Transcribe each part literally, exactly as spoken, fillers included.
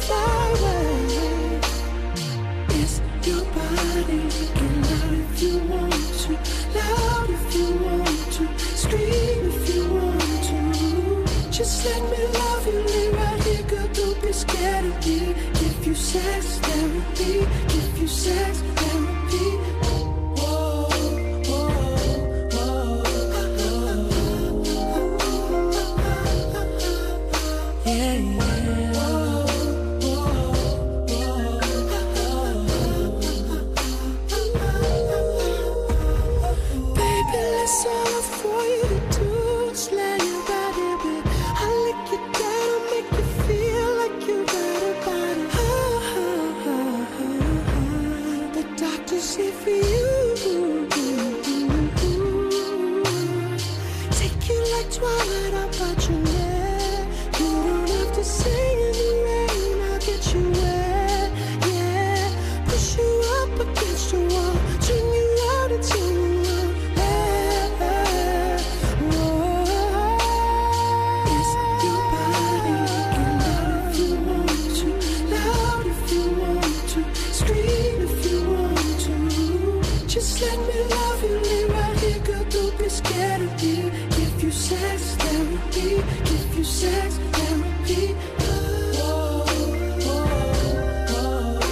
fly away. It's your body, get loud if you want to, loud if you want to, scream if you want to. Just let me love you, lay right here, girl, don't be scared of me. Give you sex therapy, give you sex therapy. Whoa, whoa, whoa. Yeah, yeah. Baby, that's all I for you to do. Just lay your body with. I'll lick you down, I'll make you feel like you got a body. Ah, ah, ah, ah, ah. The doctor's here for you. Take you like Twilight, I'll bite your neck. You don't have to sing in the rain, I'll get you wet. Yeah, push you up against the wall, turn you out and turn you on. Hey, hey, whoa. It's your body, get loud if you want to, loud if you want to, scream if you want to. Just let me love you, lay right here, girl, don't be scared of me. Give you sex therapy, give you sex therapy. Whoa, whoa,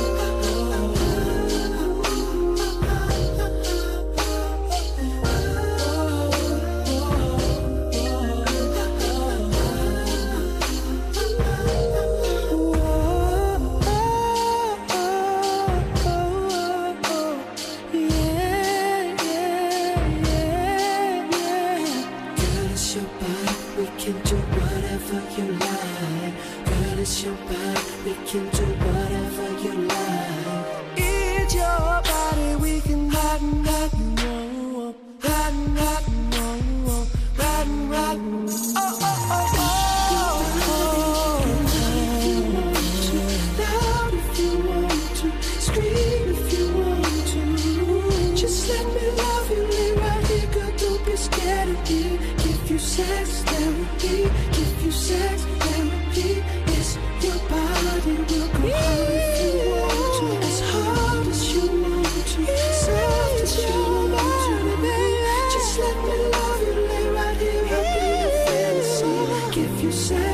yeah, yeah, yeah, yeah. Girl, it's your body, we can do whatever you like. Girl, it's your body, we can do whatever you like. It's your body, we can rock and rock and roll, rock and rock and roll, rock and rock. Oh, oh, oh, oh. Loud if you want to, scream if you want to. Just let me love you, lay right here, girl, don't be scared of me. Give you sex therapy, give you sex therapy. It's your body, we'll go hard if you want to, as hard as you want to, soft as you want to. Just let me love you, lay right here, I'll be your fantasy. Give you sex